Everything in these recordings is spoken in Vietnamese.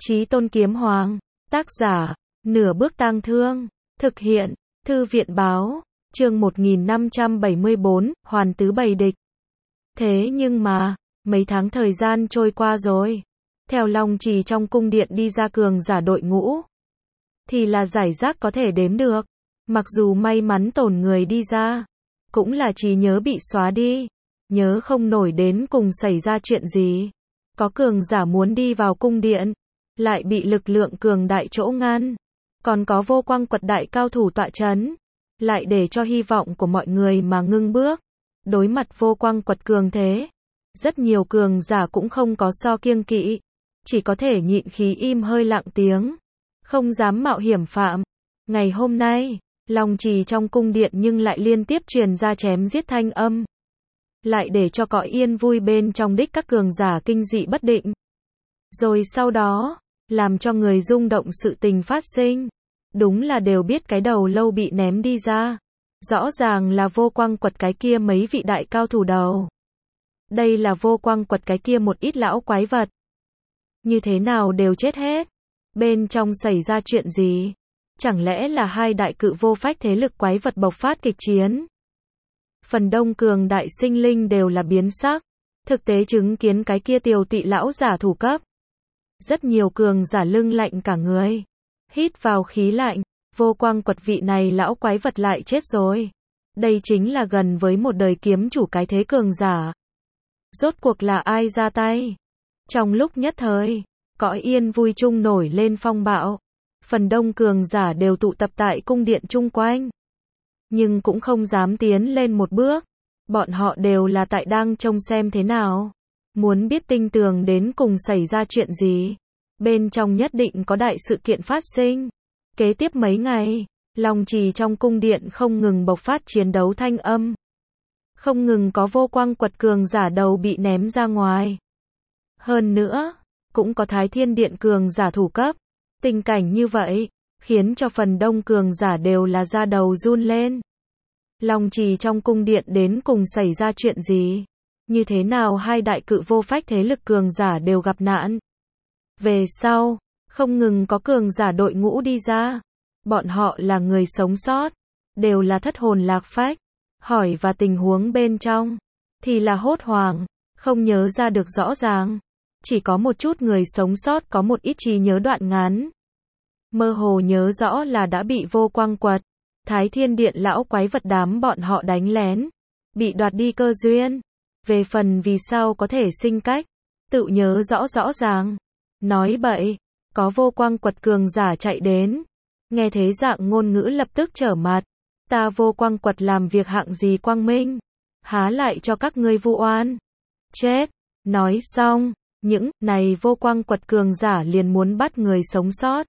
Chí Tôn Kiếm Hoàng, tác giả, Nửa Bước Tang Thương, thực hiện, Thư viện báo, chương 1574, Hoàn Tứ Bầy Địch. Thế nhưng mà, mấy tháng thời gian trôi qua rồi, theo Long Trì trong cung điện đi ra cường giả đội ngũ, thì là giải rác có thể đếm được, mặc dù may mắn tổn người đi ra, cũng là trí nhớ bị xóa đi, nhớ không nổi đến cùng xảy ra chuyện gì. Có cường giả muốn đi vào cung điện, lại bị lực lượng cường đại chỗ ngăn. Còn có vô quang quật đại cao thủ tọa chấn, lại để cho hy vọng của mọi người mà ngưng bước. Đối mặt vô quang quật cường thế, rất nhiều cường giả cũng không có so kiêng kỵ, chỉ có thể nhịn khí im hơi lặng tiếng, không dám mạo hiểm phạm. Ngày hôm nay, Long Trì trong cung điện nhưng lại liên tiếp truyền ra chém giết thanh âm, lại để cho cõi yên vui bên trong đích các cường giả kinh dị bất định. Rồi sau đó, làm cho người rung động sự tình phát sinh, đúng là đều biết cái đầu lâu bị ném đi ra. Rõ ràng là vô quang quật cái kia mấy vị đại cao thủ đầu. Đây là vô quang quật cái kia một ít lão quái vật. Như thế nào đều chết hết. Bên trong xảy ra chuyện gì? Chẳng lẽ là hai đại cự vô phách thế lực quái vật bộc phát kịch chiến? Phần đông cường đại sinh linh đều là biến sắc, thực tế chứng kiến cái kia tiều tụy lão giả thủ cấp. Rất nhiều cường giả lưng lạnh cả người, hít vào khí lạnh, vô quang quật vị này lão quái vật lại chết rồi. Đây chính là gần với một đời kiếm chủ cái thế cường giả. Rốt cuộc là ai ra tay? Trong lúc nhất thời, cõi yên vui chung nổi lên phong bạo. Phần đông cường giả đều tụ tập tại cung điện chung quanh, nhưng cũng không dám tiến lên một bước. Bọn họ đều là tại đang trông xem thế nào, muốn biết tinh tường đến cùng xảy ra chuyện gì. Bên trong nhất định có đại sự kiện phát sinh. Kế tiếp mấy ngày, Long Trì trong cung điện không ngừng bộc phát chiến đấu thanh âm. Không ngừng có vô quang quật cường giả đầu bị ném ra ngoài. Hơn nữa, cũng có Thái Thiên Điện cường giả thủ cấp. Tình cảnh như vậy, khiến cho phần đông cường giả đều là da đầu run lên. Long Trì trong cung điện đến cùng xảy ra chuyện gì? Như thế nào hai đại cự vô phách thế lực cường giả đều gặp nạn? Về sau, không ngừng có cường giả đội ngũ đi ra. Bọn họ là người sống sót, đều là thất hồn lạc phách. Hỏi và tình huống bên trong, thì là hốt hoảng, không nhớ ra được rõ ràng. Chỉ có một chút người sống sót có một ít trí nhớ đoạn ngắn. Mơ hồ nhớ rõ là đã bị vô quang quật, Thái Thiên Điện lão quái vật đám bọn họ đánh lén, bị đoạt đi cơ duyên. Về phần vì sao có thể sinh cách, tự nhớ rõ rõ ràng. Nói bậy, có vô quang quật cường giả chạy đến. Nghe thế dạng ngôn ngữ lập tức trở mặt. Ta vô quang quật làm việc hạng gì quang minh, há lại cho các ngươi vu oan. Chết. Nói xong, những này vô quang quật cường giả liền muốn bắt người sống sót.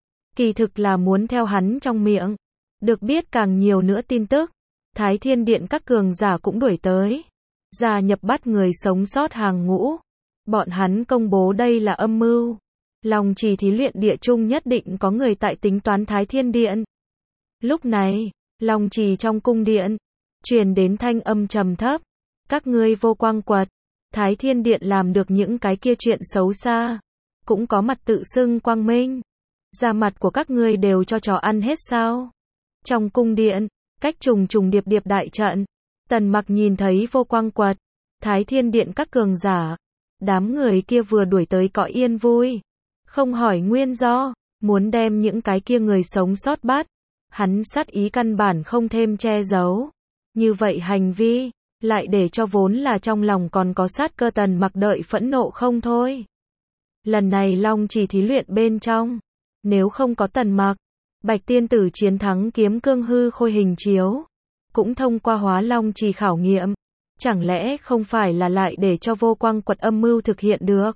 Kỳ thực là muốn theo hắn trong miệng. Được biết càng nhiều nữa tin tức, Thái Thiên Điện các cường giả cũng đuổi tới, gia nhập bắt người sống sót hàng ngũ. Bọn hắn công bố đây là âm mưu. Long Trì thí luyện địa chung nhất định có người tại tính toán Thái Thiên Điện. Lúc này, Long Trì trong cung điện, truyền đến thanh âm trầm thấp. Các ngươi vô quang quật, Thái Thiên Điện làm được những cái kia chuyện xấu xa, cũng có mặt tự xưng quang minh. Da mặt của các ngươi đều cho chó ăn hết sao? Trong cung điện, cách trùng trùng điệp điệp đại trận, Tần Mặc nhìn thấy vô quang quật, Thái Thiên Điện các cường giả. Đám người kia vừa đuổi tới cõi yên vui, không hỏi nguyên do, muốn đem những cái kia người sống sót bắt. Hắn sát ý căn bản không thêm che giấu. Như vậy hành vi, lại để cho vốn là trong lòng còn có sát cơ Tần Mặc đợi phẫn nộ không thôi. Lần này Long Trì thí luyện bên trong, nếu không có Tần Mặc, Bạch Tiên Tử chiến thắng kiếm cương hư khôi hình chiếu, cũng thông qua hóa Long Trì khảo nghiệm. Chẳng lẽ không phải là lại để cho vô quang quật âm mưu thực hiện được?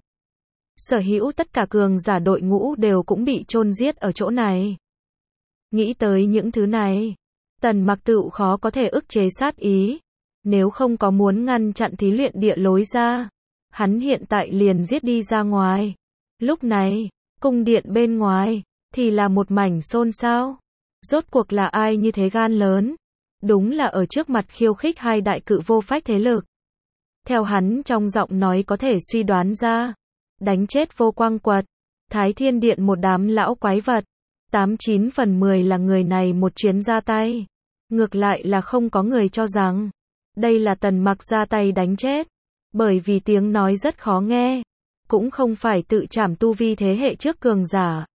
Sở hữu tất cả cường giả đội ngũ đều cũng bị chôn giết ở chỗ này. Nghĩ tới những thứ này, Tần Mặc tự khó có thể ức chế sát ý. Nếu không có muốn ngăn chặn thí luyện địa lối ra, hắn hiện tại liền giết đi ra ngoài. Lúc này, cung điện bên ngoài, thì là một mảnh xôn xao. Rốt cuộc là ai như thế gan lớn? Đúng là ở trước mặt khiêu khích hai đại cự vô phách thế lực. Theo hắn trong giọng nói có thể suy đoán ra, đánh chết vô quang quật, Thái Thiên Điện một đám lão quái vật. 89 phần 10 là người này một chuyến ra tay. Ngược lại là không có người cho rằng đây là Tần Mặc ra tay đánh chết. Bởi vì tiếng nói rất khó nghe. Cũng không phải tự trảm tu vi thế hệ trước cường giả.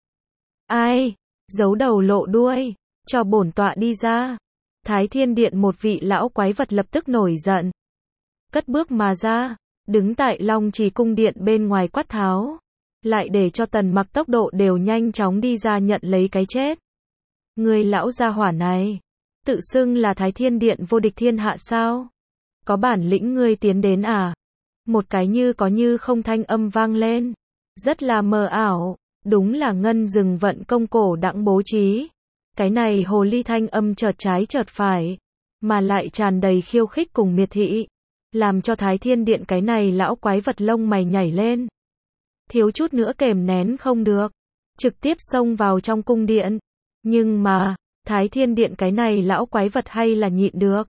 Ai? Giấu đầu lộ đuôi. Cho bổn tọa đi ra. Thái Thiên Điện một vị lão quái vật lập tức nổi giận. Cất bước mà ra. Đứng tại Long Trì cung điện bên ngoài quát tháo. Lại để cho Tần Mặc tốc độ đều nhanh chóng đi ra nhận lấy cái chết. Người lão gia hỏa này. Tự xưng là Thái Thiên Điện vô địch thiên hạ sao? Có bản lĩnh ngươi tiến đến à? Một cái như có như không thanh âm vang lên. Rất là mờ ảo. Đúng là ngân rừng vận công cổ đặng bố trí. Cái này hồ ly thanh âm chợt trái chợt phải. Mà lại tràn đầy khiêu khích cùng miệt thị. Làm cho Thái Thiên Điện cái này lão quái vật lông mày nhảy lên. Thiếu chút nữa kềm nén không được. Trực tiếp xông vào trong cung điện. Nhưng mà, Thái Thiên Điện cái này lão quái vật hay là nhịn được.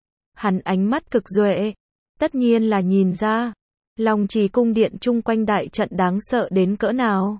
Hắn ánh mắt cực duệ. Tất nhiên là nhìn ra. Long Trì cung điện chung quanh đại trận đáng sợ đến cỡ nào.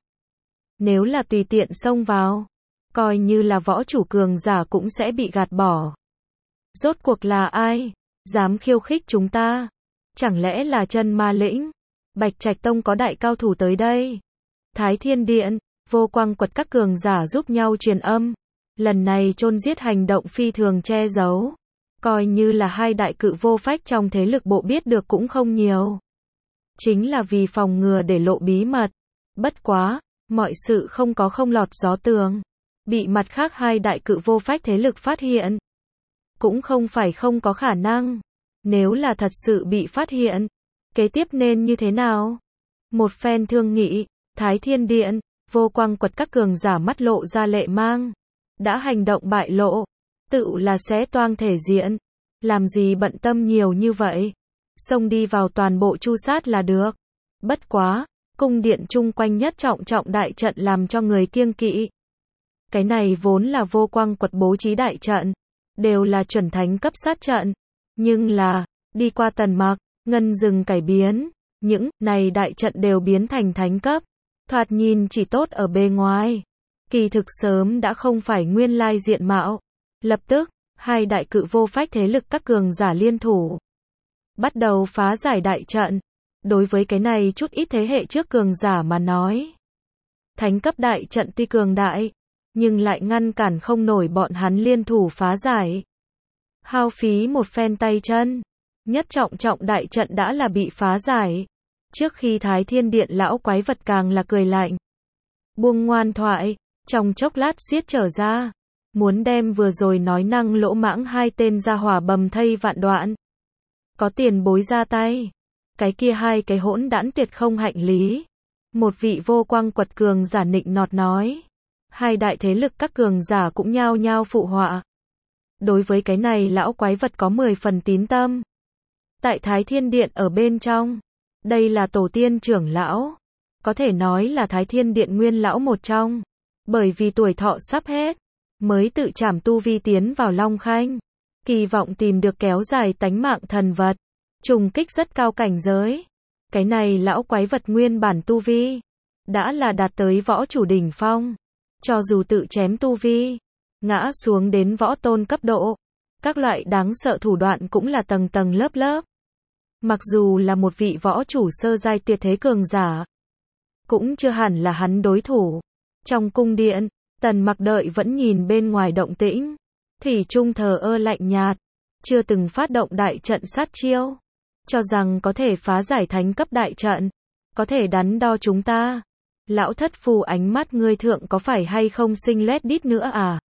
Nếu là tùy tiện xông vào. Coi như là võ chủ cường giả cũng sẽ bị gạt bỏ. Rốt cuộc là ai? Dám khiêu khích chúng ta? Chẳng lẽ là Chân Ma Lĩnh? Bạch Trạch Tông có đại cao thủ tới đây. Thái Thiên Điện, Vô Quang Quật các cường giả giúp nhau truyền âm. Lần này chôn giết hành động phi thường che giấu. Coi như là hai đại cự vô phách trong thế lực bộ biết được cũng không nhiều. Chính là vì phòng ngừa để lộ bí mật. Bất quá, mọi sự không có không lọt gió tường. Bị mặt khác hai đại cự vô phách thế lực phát hiện. Cũng không phải không có khả năng. Nếu là thật sự bị phát hiện. Kế tiếp nên như thế nào? Một phen thương nghị, Thái Thiên Điện, Vô Quang Quật các cường giả mắt lộ ra lệ mang. Đã hành động bại lộ. Tự là xé toang thể diện. Làm gì bận tâm nhiều như vậy? Xông đi vào toàn bộ chu sát là được. Bất quá, cung điện chung quanh nhất trọng trọng đại trận làm cho người kiêng kỵ. Cái này vốn là Vô Quang Quật bố trí đại trận. Đều là chuẩn thánh cấp sát trận. Nhưng là, đi qua Tần Mặc, ngân rừng cải biến. Những này đại trận đều biến thành thánh cấp. Thoạt nhìn chỉ tốt ở bề ngoài. Kỳ thực sớm đã không phải nguyên lai diện mạo. Lập tức, hai đại cự vô phách thế lực các cường giả liên thủ. Bắt đầu phá giải đại trận. Đối với cái này chút ít thế hệ trước cường giả mà nói. Thánh cấp đại trận tuy cường đại. Nhưng lại ngăn cản không nổi bọn hắn liên thủ phá giải. Hao phí một phen tay chân. Nhất trọng trọng đại trận đã là bị phá giải. Trước khi Thái Thiên Điện lão quái vật càng là cười lạnh. Buông ngoan thoại. Trong chốc lát xiết trở ra. Muốn đem vừa rồi nói năng lỗ mãng hai tên gia hỏa bầm thây vạn đoạn. Có tiền bối ra tay. Cái kia hai cái hỗn đản tuyệt không hạnh lý. Một vị Vô Quang Quật cường giả nịnh nọt nói. Hai đại thế lực các cường giả cũng nhao nhao phụ họa. Đối với cái này lão quái vật có 10 phần tín tâm. Tại Thái Thiên Điện ở bên trong. Đây là tổ tiên trưởng lão. Có thể nói là Thái Thiên Điện nguyên lão một trong. Bởi vì tuổi thọ sắp hết. Mới tự trảm tu vi tiến vào Long Khanh. Kỳ vọng tìm được kéo dài tánh mạng thần vật. Trùng kích rất cao cảnh giới. Cái này lão quái vật nguyên bản tu vi. Đã là đạt tới võ chủ đỉnh phong. Cho dù tự chém tu vi. Ngã xuống đến võ tôn cấp độ. Các loại đáng sợ thủ đoạn cũng là tầng tầng lớp lớp. Mặc dù là một vị võ chủ sơ giai tuyệt thế cường giả. Cũng chưa hẳn là hắn đối thủ. Trong cung điện, Tần Mặc đợi vẫn nhìn bên ngoài động tĩnh. Thủy chung thờ ơ lạnh nhạt. Chưa từng phát động đại trận sát chiêu. Cho rằng có thể phá giải thánh cấp đại trận. Có thể đắn đo chúng ta. Lão thất phù ánh mắt ngươi thượng có phải hay không sinh lết đít nữa à?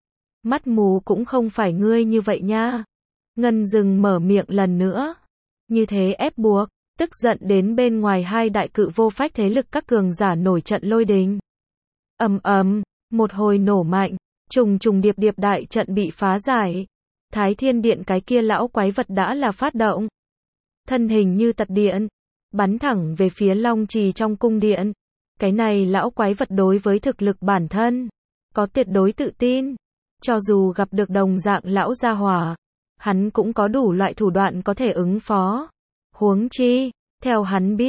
Mắt mù cũng không phải ngươi như vậy nha. Ngân rừng mở miệng lần nữa. Như thế ép buộc, tức giận đến bên ngoài hai đại cự vô phách thế lực các cường giả nổi trận lôi đình. Ầm ầm, một hồi nổ mạnh, trùng trùng điệp điệp đại trận bị phá giải. Thái Thiên Điện cái kia lão quái vật đã là phát động. Thân hình như tật điện, bắn thẳng về phía Long Trì trong cung điện. Cái này lão quái vật đối với thực lực bản thân, có tuyệt đối tự tin. Cho dù gặp được đồng dạng lão gia hỏa, hắn cũng có đủ loại thủ đoạn có thể ứng phó. Huống chi, theo hắn biết,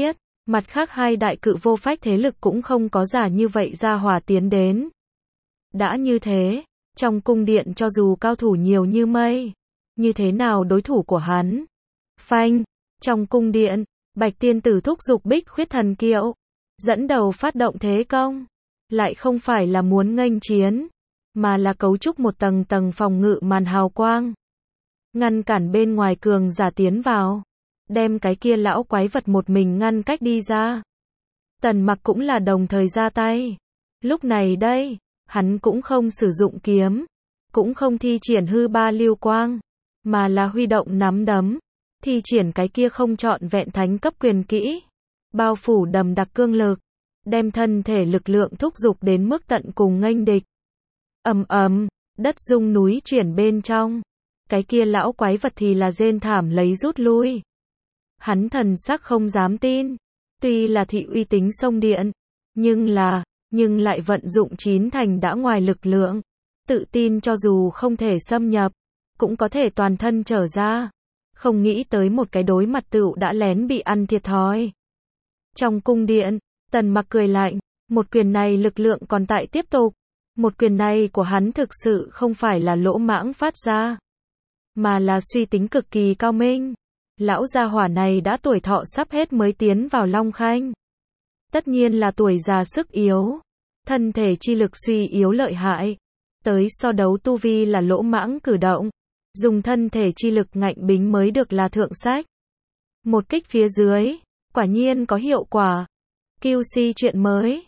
Mặt khác hai đại cự vô phách thế lực cũng không có giả như vậy ra hỏa tiến đến. Đã như thế, trong cung điện cho dù cao thủ nhiều như mây, như thế nào đối thủ của hắn? Phanh, trong cung điện, Bạch tiên tử thúc giục Bích Khuyết thần kiệu, dẫn đầu phát động thế công, lại không phải là muốn nghênh chiến, mà là cấu trúc một tầng tầng phòng ngự màn hào quang, ngăn cản bên ngoài cường giả tiến vào, đem cái kia lão quái vật một mình ngăn cách đi ra. Tần Mặc cũng là đồng thời ra tay. Lúc này đây, hắn cũng không sử dụng kiếm, cũng không thi triển hư ba lưu quang, mà là huy động nắm đấm, thi triển cái kia không trọn vẹn thánh cấp quyền kỹ, bao phủ đầm đặc cương lực, đem thân thể lực lượng thúc giục đến mức tận cùng nghênh địch. Ầm ầm, đất rung núi chuyển bên trong. Cái kia lão quái vật thì là rên thảm lấy rút lui. Hắn thần sắc không dám tin, tuy là thị uy tính sông điện, nhưng lại vận dụng 9 thành đã ngoài lực lượng, tự tin cho dù không thể xâm nhập, cũng có thể toàn thân trở ra. Không nghĩ tới một cái đối mặt tựu đã lén bị ăn thiệt thòi. Trong cung điện, Tần Mặc cười lạnh, một quyền này lực lượng còn tại tiếp tục. Một quyền này của hắn thực sự không phải là lỗ mãng phát ra, mà là suy tính cực kỳ cao minh. Lão gia hỏa này đã tuổi thọ sắp hết mới tiến vào Long Khanh. Tất nhiên là tuổi già sức yếu, thân thể chi lực suy yếu lợi hại. Tới so đấu tu vi là lỗ mãng cử động, dùng thân thể chi lực ngạnh bính mới được là thượng sách. Một kích phía dưới, quả nhiên có hiệu quả. QC chuyện mới,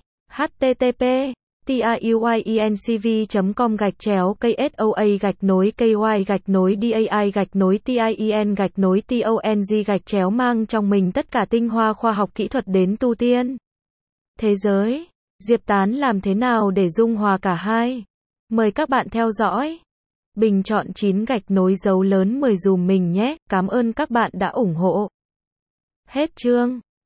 http://tiyuinCV.com/KSOA-DAI-TIEN-TONG mang trong mình tất cả tinh hoa khoa học kỹ thuật đến tu tiên. Thế giới, Diệp Tán làm thế nào để dung hòa cả hai? Mời các bạn theo dõi. Bình chọn 9 gạch nối dấu lớn 10 dùm mình nhé, cảm ơn các bạn đã ủng hộ. Hết chương.